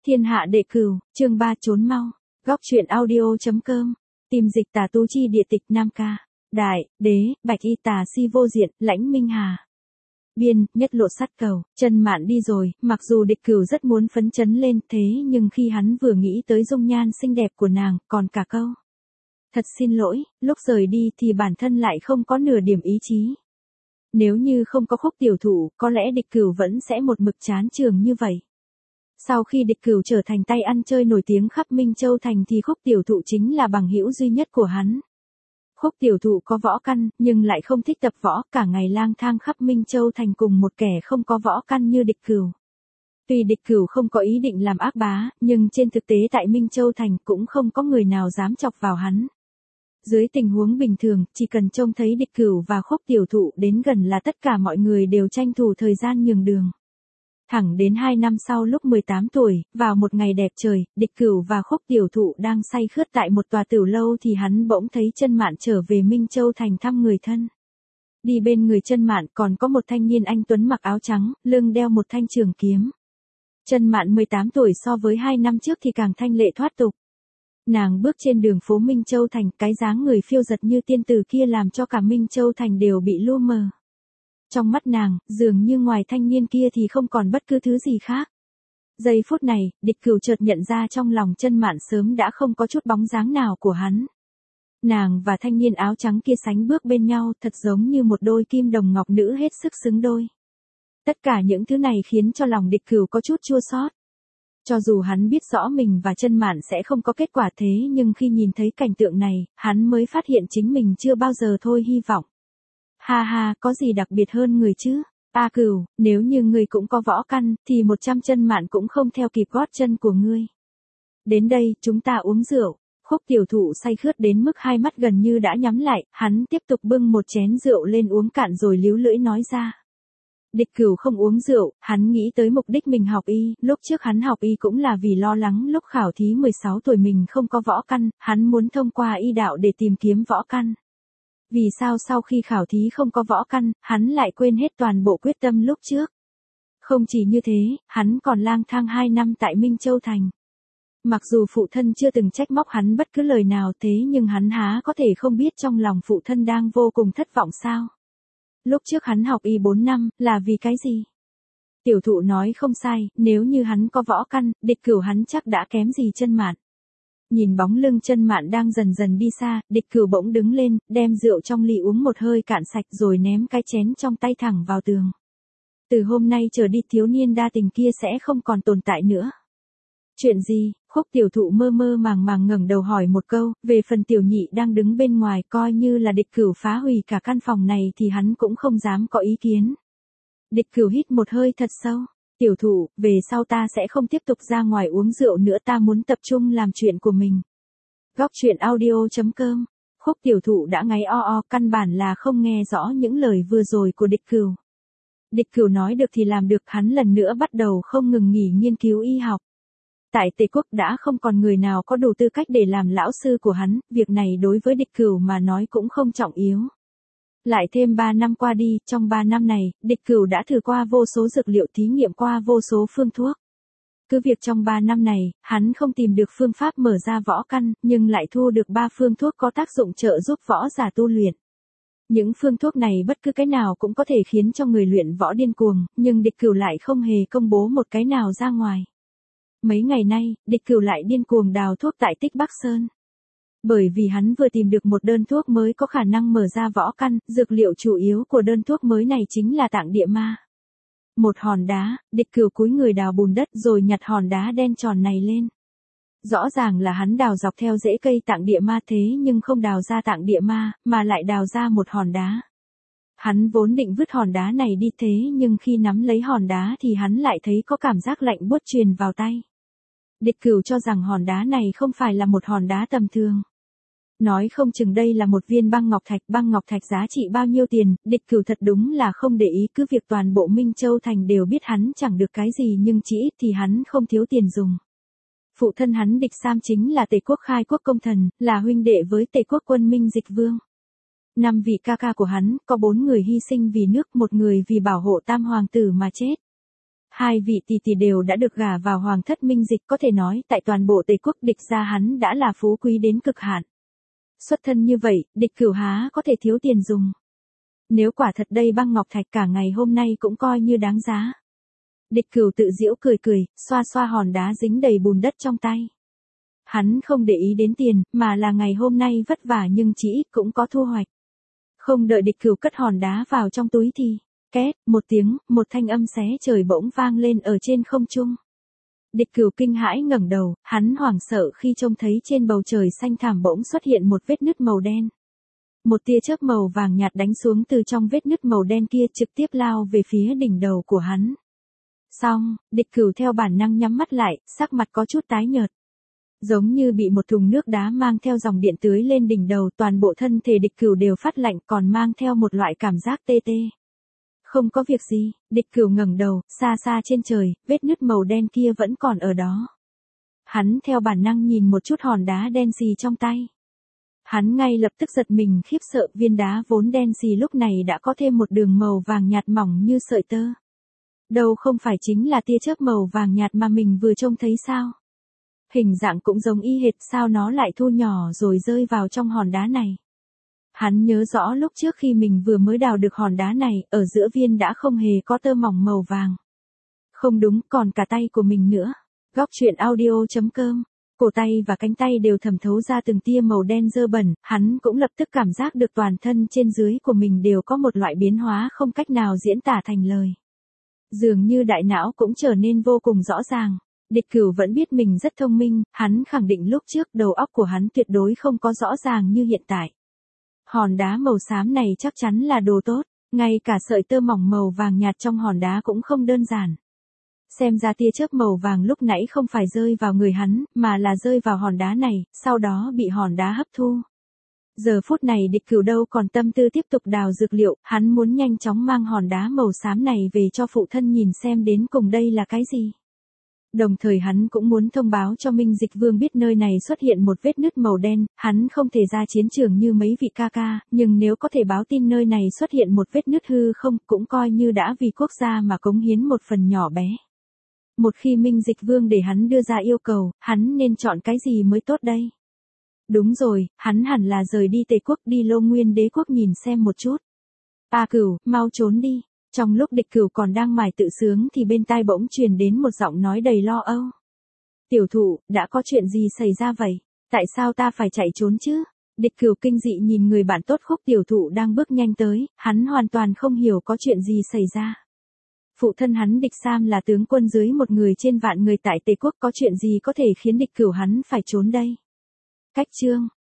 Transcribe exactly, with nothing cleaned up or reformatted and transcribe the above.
Thiên hạ đệ cửu, chương ba trốn mau. Góc truyện audio.com. Tìm dịch tà tu chi địa tịch Nam Ca. Đại, đế, bạch y tà si vô diện, lãnh minh hà. Biên, nhất lộ sát cầu, Chân Mạn đi rồi, mặc dù địch cửu rất muốn phấn chấn lên thế nhưng khi hắn vừa nghĩ tới dung nhan xinh đẹp của nàng, còn cả câu. Thật xin lỗi, lúc rời đi thì bản thân lại không có nửa điểm ý chí. Nếu như không có Khúc tiểu thụ, có lẽ địch cửu vẫn sẽ một mực chán trường như vậy. Sau khi địch cửu trở thành tay ăn chơi nổi tiếng khắp Minh Châu Thành thì Khúc tiểu thụ chính là bằng hữu duy nhất của hắn. Khúc tiểu thụ có võ căn, nhưng lại không thích tập võ, cả ngày lang thang khắp Minh Châu Thành cùng một kẻ không có võ căn như địch cửu. Tuy địch cửu không có ý định làm ác bá, nhưng trên thực tế tại Minh Châu Thành cũng không có người nào dám chọc vào hắn. Dưới tình huống bình thường, chỉ cần trông thấy địch cửu và Khúc tiểu thụ đến gần là tất cả mọi người đều tranh thủ thời gian nhường đường. Thẳng đến hai năm sau lúc mười tám tuổi, vào một ngày đẹp trời, địch cửu và Khúc tiểu thụ đang say khướt tại một tòa tiểu lâu thì hắn bỗng thấy Chân Mạn trở về Minh Châu Thành thăm người thân. Đi bên người Chân Mạn còn có một thanh niên anh tuấn mặc áo trắng, lưng đeo một thanh trường kiếm. Chân Mạn mười tám tuổi so với hai năm trước thì càng thanh lệ thoát tục. Nàng bước trên đường phố Minh Châu Thành, cái dáng người phiêu giật như tiên tử kia làm cho cả Minh Châu Thành đều bị lu mờ. Trong mắt nàng, dường như ngoài thanh niên kia thì không còn bất cứ thứ gì khác. Giây phút này, địch cửu chợt nhận ra trong lòng Chân Mạn sớm đã không có chút bóng dáng nào của hắn. Nàng và thanh niên áo trắng kia sánh bước bên nhau thật giống như một đôi kim đồng ngọc nữ hết sức xứng đôi. Tất cả những thứ này khiến cho lòng địch cửu có chút chua xót. Cho dù hắn biết rõ mình và Chân Mạn sẽ không có kết quả thế nhưng khi nhìn thấy cảnh tượng này, hắn mới phát hiện chính mình chưa bao giờ thôi hy vọng. Ha ha, có gì đặc biệt hơn người chứ? A Cửu, nếu như ngươi cũng có võ căn, thì một trăm Chân Mạn cũng không theo kịp gót chân của ngươi. Đến đây, chúng ta uống rượu. Khúc tiểu thụ say khướt đến mức hai mắt gần như đã nhắm lại, hắn tiếp tục bưng một chén rượu lên uống cạn rồi líu lưỡi nói ra. Địch cửu không uống rượu, hắn nghĩ tới mục đích mình học y, lúc trước hắn học y cũng là vì lo lắng lúc khảo thí mười sáu tuổi mình không có võ căn, hắn muốn thông qua y đạo để tìm kiếm võ căn. Vì sao sau khi khảo thí không có võ căn, hắn lại quên hết toàn bộ quyết tâm lúc trước. Không chỉ như thế, hắn còn lang thang hai năm tại Minh Châu Thành. Mặc dù phụ thân chưa từng trách móc hắn bất cứ lời nào thế nhưng hắn há có thể không biết trong lòng phụ thân đang vô cùng thất vọng sao. Lúc trước hắn học y bốn năm, là vì cái gì? Tiểu thụ nói không sai, nếu như hắn có võ căn, địch cửu hắn chắc đã kém gì Chân Mạn. Nhìn bóng lưng Chân Mạn đang dần dần đi xa, địch cửu bỗng đứng lên, đem rượu trong ly uống một hơi cạn sạch rồi ném cái chén trong tay thẳng vào tường. Từ hôm nay trở đi thiếu niên đa tình kia sẽ không còn tồn tại nữa. Chuyện gì? Khúc tiểu thụ mơ mơ màng màng ngẩng đầu hỏi một câu, về phần tiểu nhị đang đứng bên ngoài coi như là địch cửu phá hủy cả căn phòng này thì hắn cũng không dám có ý kiến. Địch cửu hít một hơi thật sâu. Tiểu thụ, về sau ta sẽ không tiếp tục ra ngoài uống rượu nữa, ta muốn tập trung làm chuyện của mình. Góc truyện audio.com. Khúc tiểu thụ đã ngáy o o, căn bản là không nghe rõ những lời vừa rồi của địch cửu. Địch cửu nói được thì làm được, hắn lần nữa bắt đầu không ngừng nghỉ nghiên cứu y học. Tại Tề Quốc đã không còn người nào có đủ tư cách để làm lão sư của hắn, việc này đối với địch cửu mà nói cũng không trọng yếu. Lại thêm ba năm qua đi, trong ba năm này, địch cửu đã thử qua vô số dược liệu, thí nghiệm qua vô số phương thuốc. Cứ việc trong ba năm này, hắn không tìm được phương pháp mở ra võ căn, nhưng lại thu được ba phương thuốc có tác dụng trợ giúp võ giả tu luyện. Những phương thuốc này bất cứ cái nào cũng có thể khiến cho người luyện võ điên cuồng, nhưng địch cửu lại không hề công bố một cái nào ra ngoài. Mấy ngày nay, địch cửu lại điên cuồng đào thuốc tại Tích Bắc Sơn. Bởi vì hắn vừa tìm được một đơn thuốc mới có khả năng mở ra võ căn, dược liệu chủ yếu của đơn thuốc mới này chính là tạng địa ma. Một hòn đá, địch cửu cúi người đào bùn đất rồi nhặt hòn đá đen tròn này lên. Rõ ràng là hắn đào dọc theo rễ cây tạng địa ma thế nhưng không đào ra tạng địa ma, mà lại đào ra một hòn đá. Hắn vốn định vứt hòn đá này đi thế nhưng khi nắm lấy hòn đá thì hắn lại thấy có cảm giác lạnh buốt truyền vào tay. Địch cửu cho rằng hòn đá này không phải là một hòn đá tầm thường. Nói không chừng đây là một viên băng ngọc thạch, băng ngọc thạch giá trị bao nhiêu tiền, địch cửu thật đúng là không để ý, cứ việc toàn bộ Minh Châu Thành đều biết hắn chẳng được cái gì nhưng chỉ ít thì hắn không thiếu tiền dùng. Phụ thân hắn địch Sam chính là Tề Quốc khai quốc công thần, là huynh đệ với Tề Quốc quân Minh Dịch Vương. Năm vị ca ca của hắn, có bốn người hy sinh vì nước, một người vì bảo hộ tam hoàng tử mà chết. Hai vị tỷ tỷ đều đã được gả vào hoàng thất Minh Dịch, có thể nói tại toàn bộ Tây Quốc Địch gia hắn đã là phú quý đến cực hạn. Xuất thân như vậy, Địch Cửu há có thể thiếu tiền dùng. Nếu quả thật đây băng ngọc thạch cả ngày hôm nay cũng coi như đáng giá. Địch Cửu tự giễu cười cười, xoa xoa hòn đá dính đầy bùn đất trong tay. Hắn không để ý đến tiền, mà là ngày hôm nay vất vả nhưng chỉ ít cũng có thu hoạch. Không đợi Địch Cửu cất hòn đá vào trong túi thì, két, một tiếng, một thanh âm xé trời bỗng vang lên ở trên không trung. Địch Cửu kinh hãi ngẩng đầu, hắn hoảng sợ khi trông thấy trên bầu trời xanh thẳm bỗng xuất hiện một vết nứt màu đen. Một tia chớp màu vàng nhạt đánh xuống từ trong vết nứt màu đen kia trực tiếp lao về phía đỉnh đầu của hắn. Xong, Địch Cửu theo bản năng nhắm mắt lại, sắc mặt có chút tái nhợt. Giống như bị một thùng nước đá mang theo dòng điện tưới lên đỉnh đầu, toàn bộ thân thể Địch Cửu đều phát lạnh còn mang theo một loại cảm giác tê tê. Không có việc gì, Địch Cửu ngẩng đầu, xa xa trên trời, vết nứt màu đen kia vẫn còn ở đó. Hắn theo bản năng nhìn một chút hòn đá đen xì trong tay. Hắn ngay lập tức giật mình khiếp sợ, viên đá vốn đen xì lúc này đã có thêm một đường màu vàng nhạt mỏng như sợi tơ. Đâu không phải chính là tia chớp màu vàng nhạt mà mình vừa trông thấy sao? Hình dạng cũng giống y hệt, sao nó lại thu nhỏ rồi rơi vào trong hòn đá này? Hắn nhớ rõ lúc trước khi mình vừa mới đào được hòn đá này, ở giữa viên đã không hề có tơ mỏng màu vàng. Không đúng, còn cả tay của mình nữa. Góc truyện audio chấm com. Cổ tay và cánh tay đều thẩm thấu ra từng tia màu đen dơ bẩn, hắn cũng lập tức cảm giác được toàn thân trên dưới của mình đều có một loại biến hóa không cách nào diễn tả thành lời. Dường như đại não cũng trở nên vô cùng rõ ràng. Địch Cửu vẫn biết mình rất thông minh, hắn khẳng định lúc trước đầu óc của hắn tuyệt đối không có rõ ràng như hiện tại. Hòn đá màu xám này chắc chắn là đồ tốt, ngay cả sợi tơ mỏng màu vàng nhạt trong hòn đá cũng không đơn giản. Xem ra tia chớp màu vàng lúc nãy không phải rơi vào người hắn, mà là rơi vào hòn đá này, sau đó bị hòn đá hấp thu. Giờ phút này Địch Cửu đâu còn tâm tư tiếp tục đào dược liệu, hắn muốn nhanh chóng mang hòn đá màu xám này về cho phụ thân nhìn xem đến cùng đây là cái gì. Đồng thời hắn cũng muốn thông báo cho Minh Dịch Vương biết nơi này xuất hiện một vết nứt màu đen, hắn không thể ra chiến trường như mấy vị ca ca, nhưng nếu có thể báo tin nơi này xuất hiện một vết nứt hư không, cũng coi như đã vì quốc gia mà cống hiến một phần nhỏ bé. Một khi Minh Dịch Vương để hắn đưa ra yêu cầu, hắn nên chọn cái gì mới tốt đây? Đúng rồi, hắn hẳn là rời đi Tề Quốc đi Lô Nguyên Đế Quốc nhìn xem một chút. A Cửu, mau trốn đi. Trong lúc Địch Cửu còn đang mải tự sướng thì bên tai bỗng truyền đến một giọng nói đầy lo âu. Tiểu thụ, đã có chuyện gì xảy ra vậy? Tại sao ta phải chạy trốn chứ? Địch Cửu kinh dị nhìn người bạn tốt Khúc tiểu thụ đang bước nhanh tới, hắn hoàn toàn không hiểu có chuyện gì xảy ra. Phụ thân hắn Địch Sam là tướng quân dưới một người trên vạn người tại Tề Quốc, có chuyện gì có thể khiến Địch Cửu hắn phải trốn đây? Cách chương